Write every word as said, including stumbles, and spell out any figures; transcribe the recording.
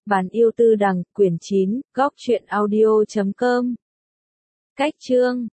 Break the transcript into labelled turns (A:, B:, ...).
A: Bản yêu tư đằng, quyển chín, góc truyện audio chấm com. Cách chương